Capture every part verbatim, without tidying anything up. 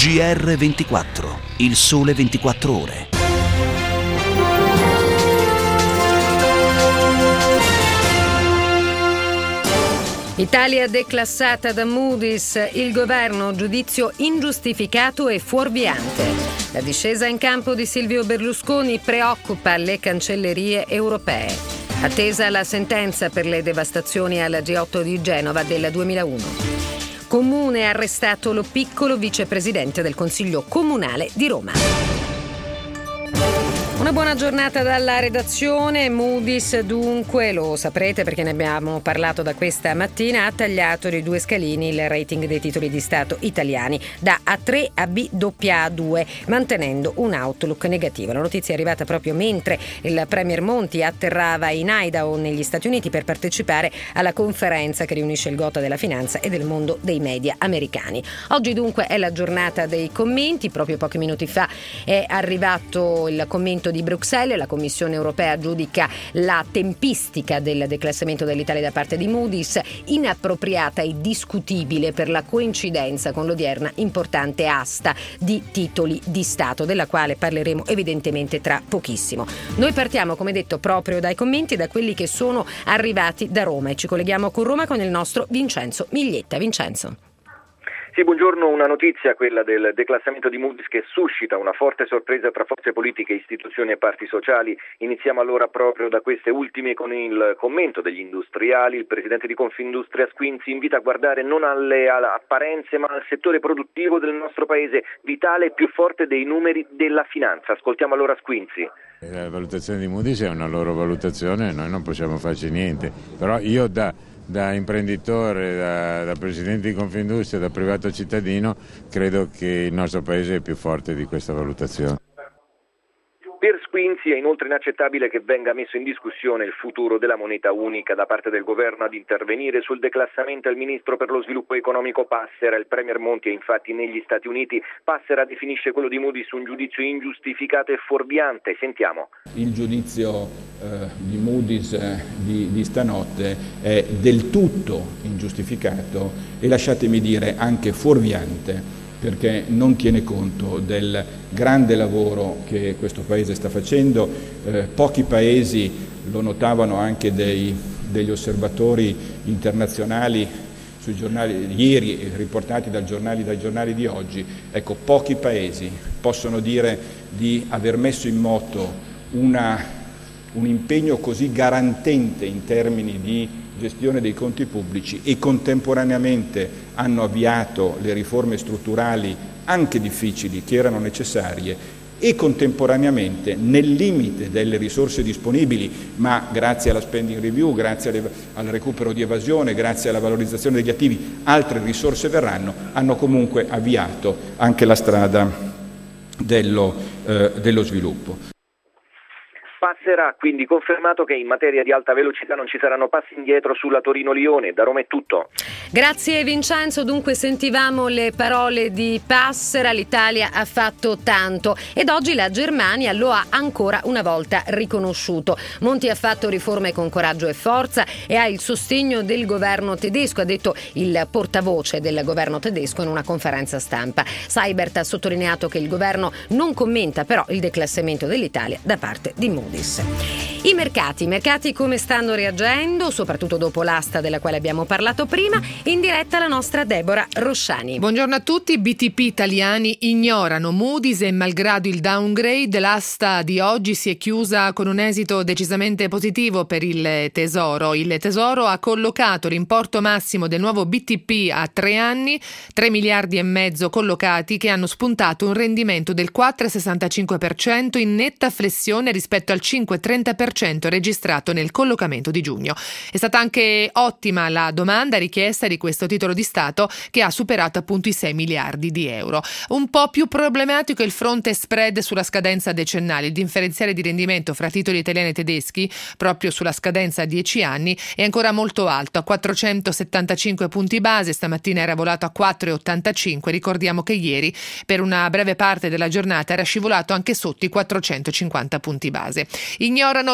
G R ventiquattro, il sole ventiquattro ore. Italia declassata da Moody's, il governo giudizio ingiustificato e fuorviante. La discesa in campo di Silvio Berlusconi preoccupa le cancellerie europee. Attesa la sentenza per le devastazioni alla G otto di Genova del duemilauno. Comune arrestato Lo Piccolo, vicepresidente del Consiglio Comunale di Roma. Una buona giornata dalla redazione. Moody's, dunque, lo saprete perché ne abbiamo parlato da questa mattina, ha tagliato di due scalini il rating dei titoli di Stato italiani da A tre a B A due, mantenendo un outlook negativo. La notizia è arrivata proprio mentre il premier Monti atterrava in Idaho negli Stati Uniti per partecipare alla conferenza che riunisce il Gotha della finanza e del mondo dei media americani. Oggi dunque è la giornata dei commenti. Proprio pochi minuti fa è arrivato il commento di Bruxelles. La Commissione europea giudica la tempistica del declassamento dell'Italia da parte di Moody's inappropriata e discutibile per la coincidenza con l'odierna importante asta di titoli di Stato, della quale parleremo evidentemente tra pochissimo. Noi partiamo, come detto, proprio dai commenti, da quelli che sono arrivati da Roma, e ci colleghiamo con Roma con il nostro Vincenzo Miglietta. Vincenzo. Sì, buongiorno. Una notizia, quella del declassamento di Moody's, che suscita una forte sorpresa tra forze politiche, istituzioni e parti sociali. Iniziamo allora proprio da queste ultime con il commento degli industriali. Il presidente di Confindustria Squinzi invita a guardare non alle apparenze ma al settore produttivo del nostro paese, vitale e più forte dei numeri della finanza. Ascoltiamo allora Squinzi. La valutazione di Moody's è una loro valutazione, noi non possiamo farci niente, però io da Da imprenditore, da, da presidente di Confindustria, da privato cittadino, credo che il nostro paese è più forte di questa valutazione. Per Squinzi è inoltre inaccettabile che venga messo in discussione il futuro della moneta unica. Da parte del governo ad intervenire sul declassamento il ministro per lo sviluppo economico Passera. Il premier Monti è infatti negli Stati Uniti. Passera definisce quello di Moody's un giudizio ingiustificato e fuorviante. Sentiamo. Il giudizio eh, di Moody's eh, di, di stanotte è del tutto ingiustificato e, lasciatemi dire, anche fuorviante, perché non tiene conto del grande lavoro che questo Paese sta facendo. Eh, pochi Paesi, lo notavano anche dei, degli osservatori internazionali sui giornali ieri, riportati dai giornali, dai giornali di oggi, ecco, pochi Paesi possono dire di aver messo in moto una, un impegno così garantente in termini di gestione dei conti pubblici e contemporaneamente hanno avviato le riforme strutturali, anche difficili, che erano necessarie, e contemporaneamente, nel limite delle risorse disponibili, ma grazie alla spending review, grazie alle, al recupero di evasione, grazie alla valorizzazione degli attivi, altre risorse verranno, hanno comunque avviato anche la strada dello, eh, dello sviluppo. Passera ha quindi confermato che in materia di alta velocità non ci saranno passi indietro sulla Torino-Lione. Da Roma è tutto. Grazie Vincenzo. Dunque sentivamo le parole di Passera. L'Italia ha fatto tanto ed oggi la Germania lo ha ancora una volta riconosciuto. Monti ha fatto riforme con coraggio e forza e ha il sostegno del governo tedesco, ha detto il portavoce del governo tedesco in una conferenza stampa. Seibert ha sottolineato che il governo non commenta però il declassamento dell'Italia da parte di Moody's. I mercati, i mercati come stanno reagendo, soprattutto dopo l'asta della quale abbiamo parlato prima. In diretta la nostra Deborah Rosciani. Buongiorno a tutti. B T P italiani ignorano Moody's e malgrado il downgrade l'asta di oggi si è chiusa con un esito decisamente positivo per il Tesoro. Il Tesoro ha collocato l'importo massimo del nuovo B T P a tre anni, tre miliardi e mezzo collocati, che hanno spuntato un rendimento del quattro virgola sessantacinque per cento in netta flessione rispetto al cinque virgola trenta per cento registrato nel collocamento di giugno. È stata anche ottima la domanda richiesta di questo titolo di Stato, che ha superato appunto i sei miliardi di euro. Un po' più problematico è il fronte spread sulla scadenza decennale. Il differenziale di rendimento fra titoli italiani e tedeschi, proprio sulla scadenza a dieci anni, è ancora molto alto, a quattrocentosettantacinque punti base. Stamattina era volato a quattro virgola ottantacinque. Ricordiamo che ieri per una breve parte della giornata era scivolato anche sotto i quattrocentocinquanta punti base. Ignorano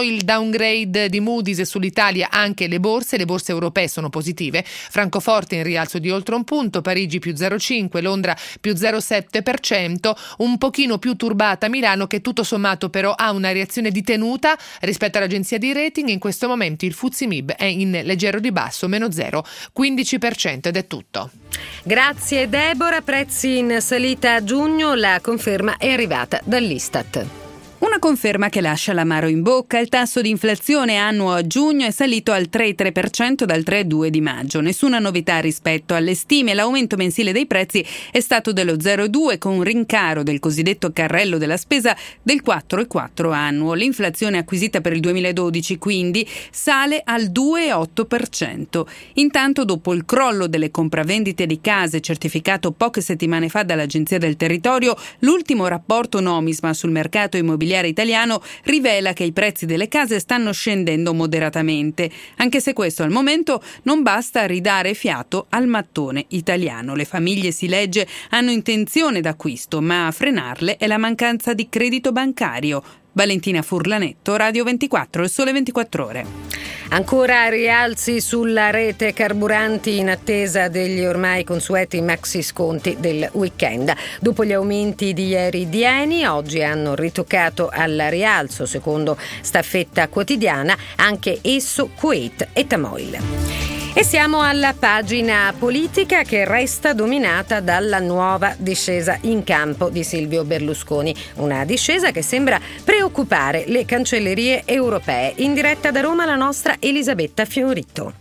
il downgrade di Moody's sull'Italia anche le borse, le borse europee sono positive, Francoforte in rialzo di oltre un punto, Parigi più zero virgola cinque, Londra più zero virgola sette per cento, un pochino più turbata Milano che tutto sommato però ha una reazione di tenuta rispetto all'agenzia di rating. In questo momento il Fuzzi Mib è in leggero ribasso, meno zero virgola quindici per cento ed è tutto. Grazie Deborah, prezzi in salita a giugno, la conferma è arrivata dall'Istat. Una conferma che lascia l'amaro in bocca. Il tasso di inflazione annuo a giugno è salito al tre virgola tre per cento dal tre virgola due di maggio. Nessuna novità rispetto alle stime. L'aumento mensile dei prezzi è stato dello zero virgola due con un rincaro del cosiddetto carrello della spesa del quattro virgola quattro annuo. L'inflazione acquisita per il duemiladodici quindi sale al due virgola otto per cento. Intanto, dopo il crollo delle compravendite di case certificato poche settimane fa dall'Agenzia del Territorio, l'ultimo rapporto Nomisma sul mercato immobiliare italiano rivela che i prezzi delle case stanno scendendo moderatamente, anche se questo al momento non basta a ridare fiato al mattone italiano. Le famiglie, si legge, hanno intenzione d'acquisto, ma a frenarle è la mancanza di credito bancario. Valentina Furlanetto, Radio ventiquattro, Il Sole ventiquattro Ore. Ancora rialzi sulla rete carburanti in attesa degli ormai consueti maxi sconti del weekend. Dopo gli aumenti di ieri di Eni, oggi hanno ritoccato al rialzo, secondo Staffetta Quotidiana, anche Esso, Kuwait e Tamoil. E siamo alla pagina politica che resta dominata dalla nuova discesa in campo di Silvio Berlusconi. Una discesa che sembra preoccupare le cancellerie europee. In diretta da Roma la nostra Elisabetta Fiorito.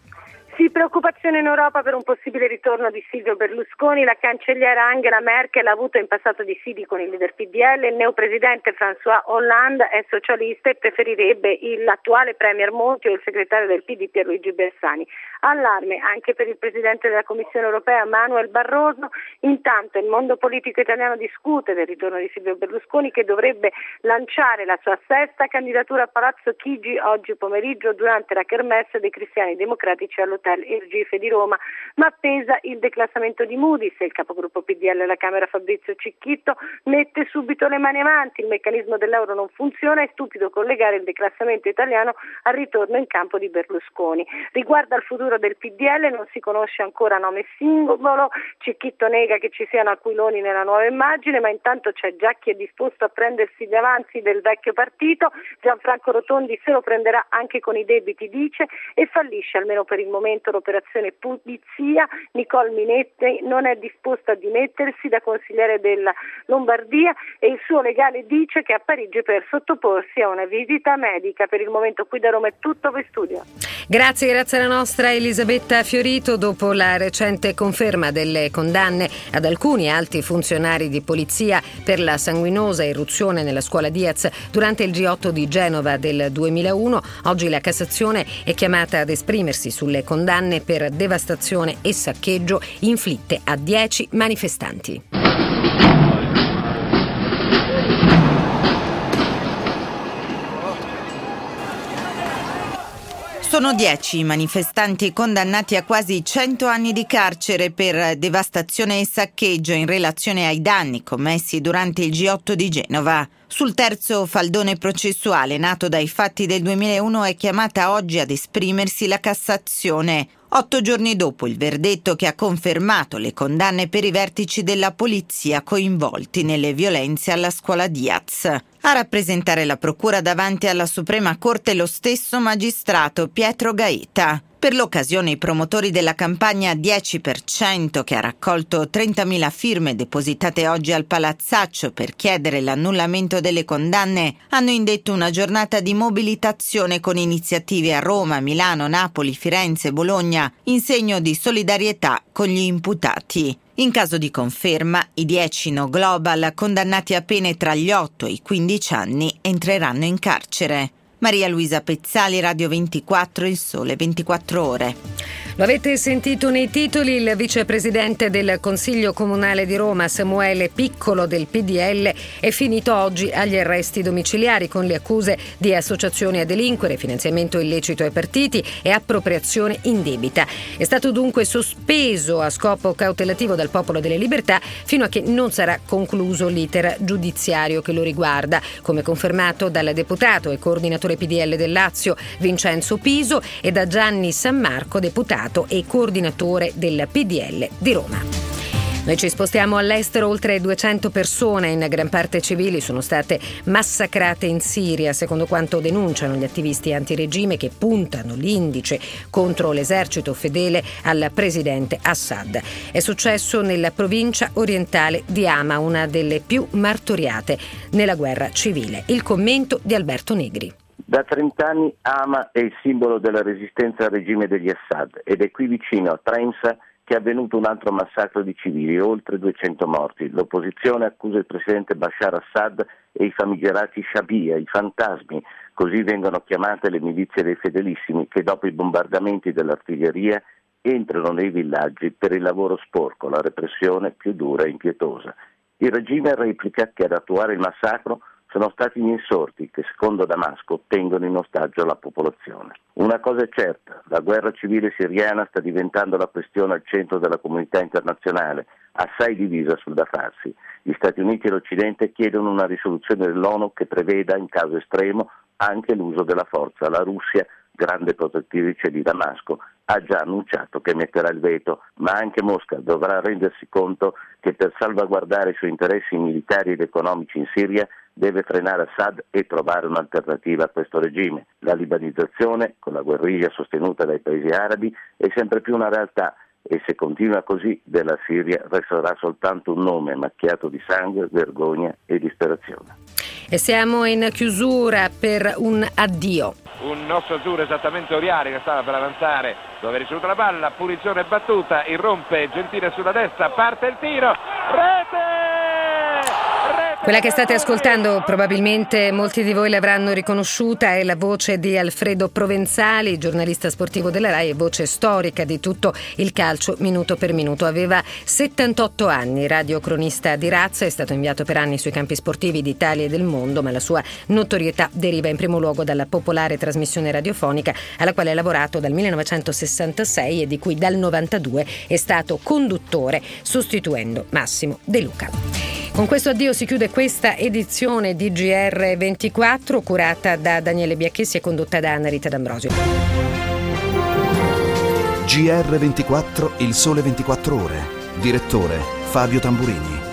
Sì, preoccupazione in Europa per un possibile ritorno di Silvio Berlusconi. La cancelliera Angela Merkel ha avuto in passato dissidi con il leader P D L. Il neopresidente François Hollande è socialista e preferirebbe l'attuale premier Monti o il segretario del P D Pierluigi Bersani. Allarme anche per il presidente della Commissione europea Manuel Barroso. Intanto il mondo politico italiano discute del ritorno di Silvio Berlusconi, che dovrebbe lanciare la sua sesta candidatura a Palazzo Chigi oggi pomeriggio durante la kermesse dei cristiani democratici all'hotel Il Gife di Roma, ma pesa il declassamento di Moody's. Il capogruppo P D L alla Camera Fabrizio Cicchitto mette subito le mani avanti. Il meccanismo dell'euro non funziona, è stupido collegare il declassamento italiano al ritorno in campo di Berlusconi. Riguardo al futuro del P D L non si conosce ancora nome singolo. Cicchitto nega che ci siano aquiloni nella nuova immagine, ma intanto c'è già chi è disposto a prendersi gli avanzi del vecchio partito. Gianfranco Rotondi se lo prenderà anche con i debiti, dice, e fallisce almeno per il momento l'operazione pulizia. Nicole Minetti non è disposta a dimettersi da consigliere della Lombardia e il suo legale dice che è a Parigi per sottoporsi a una visita medica. Per il momento qui da Roma è tutto, per studio. Grazie, grazie alla nostra Elisabetta Fiorito. Dopo la recente conferma delle condanne ad alcuni alti funzionari di polizia per la sanguinosa irruzione nella scuola Diaz durante il G otto di Genova del duemilauno, oggi la Cassazione è chiamata ad esprimersi sulle condanne per devastazione e saccheggio inflitte a dieci manifestanti. Sono dieci i manifestanti condannati a quasi cento anni di carcere per devastazione e saccheggio in relazione ai danni commessi durante il G otto di Genova. Sul terzo faldone processuale nato dai fatti del duemilauno è chiamata oggi ad esprimersi la Cassazione, otto giorni dopo il verdetto che ha confermato le condanne per i vertici della polizia coinvolti nelle violenze alla scuola Diaz. A rappresentare la procura davanti alla Suprema Corte lo stesso magistrato Pietro Gaeta. Per l'occasione i promotori della campagna dieci per cento, che ha raccolto trentamila firme depositate oggi al Palazzaccio per chiedere l'annullamento delle condanne, hanno indetto una giornata di mobilitazione con iniziative a Roma, Milano, Napoli, Firenze, Bologna, in segno di solidarietà con gli imputati. In caso di conferma, i dieci no global condannati a pene tra gli otto e i quindici anni entreranno in carcere. Maria Luisa Pezzali, Radio ventiquattro, Il Sole ventiquattro Ore. Lo avete sentito nei titoli, il vicepresidente del Consiglio Comunale di Roma, Samuele Piccolo del P D L, è finito oggi agli arresti domiciliari con le accuse di associazione a delinquere, finanziamento illecito ai partiti e appropriazione indebita. È stato dunque sospeso a scopo cautelativo dal Popolo delle Libertà fino a che non sarà concluso l'iter giudiziario che lo riguarda, come confermato dal deputato e coordinatore P D L del Lazio Vincenzo Piso e da Gianni San Marco, deputato e coordinatore del P D L di Roma. Noi ci spostiamo all'estero. Oltre duecento persone, in gran parte civili, sono state massacrate in Siria, secondo quanto denunciano gli attivisti antiregime che puntano l'indice contro l'esercito fedele al presidente Assad. È successo nella provincia orientale di Hama, una delle più martoriate nella guerra civile. Il commento di Alberto Negri. Da trent'anni Hama è il simbolo della resistenza al regime degli Assad ed è qui vicino a Tremsa che è avvenuto un altro massacro di civili, oltre duecento morti. L'opposizione accusa il presidente Bashar Assad e i famigerati Shabia, i fantasmi, così vengono chiamate le milizie dei fedelissimi, che dopo i bombardamenti dell'artiglieria entrano nei villaggi per il lavoro sporco, la repressione più dura e impietosa. Il regime replica che ad attuare il massacro sono stati gli insorti che, secondo Damasco, tengono in ostaggio la popolazione. Una cosa è certa, la guerra civile siriana sta diventando la questione al centro della comunità internazionale, assai divisa sul da farsi. Gli Stati Uniti e l'Occidente chiedono una risoluzione dell'ONU che preveda, in caso estremo, anche l'uso della forza. La Russia, grande protettrice di Damasco, ha già annunciato che metterà il veto, ma anche Mosca dovrà rendersi conto che per salvaguardare i suoi interessi militari ed economici in Siria deve frenare Assad e trovare un'alternativa a questo regime. La libanizzazione, con la guerriglia sostenuta dai paesi arabi, è sempre più una realtà e se continua così della Siria resterà soltanto un nome macchiato di sangue, vergogna e disperazione. E siamo in chiusura per un addio. Un nostro azzurro esattamente Oriari che stava per avanzare, dove ha ricevuto la palla, punizione battuta, irrompe Gentile sulla destra, parte il tiro, rete! Quella che state ascoltando, probabilmente molti di voi l'avranno riconosciuta, è la voce di Alfredo Provenzali, giornalista sportivo della Rai e voce storica di tutto il calcio minuto per minuto. Aveva settantotto anni, radiocronista di razza, è stato inviato per anni sui campi sportivi d'Italia e del mondo, ma la sua notorietà deriva in primo luogo dalla popolare trasmissione radiofonica alla quale ha lavorato dal millenovecentosessantasei e di cui dal novantadue è stato conduttore, sostituendo Massimo De Luca. Con questo addio si chiude questa edizione di G R ventiquattro, curata da Daniele Biacchessi e condotta da Anna Rita D'Ambrosio. G R ventiquattro, il sole ventiquattro ore. Direttore Fabio Tamburini.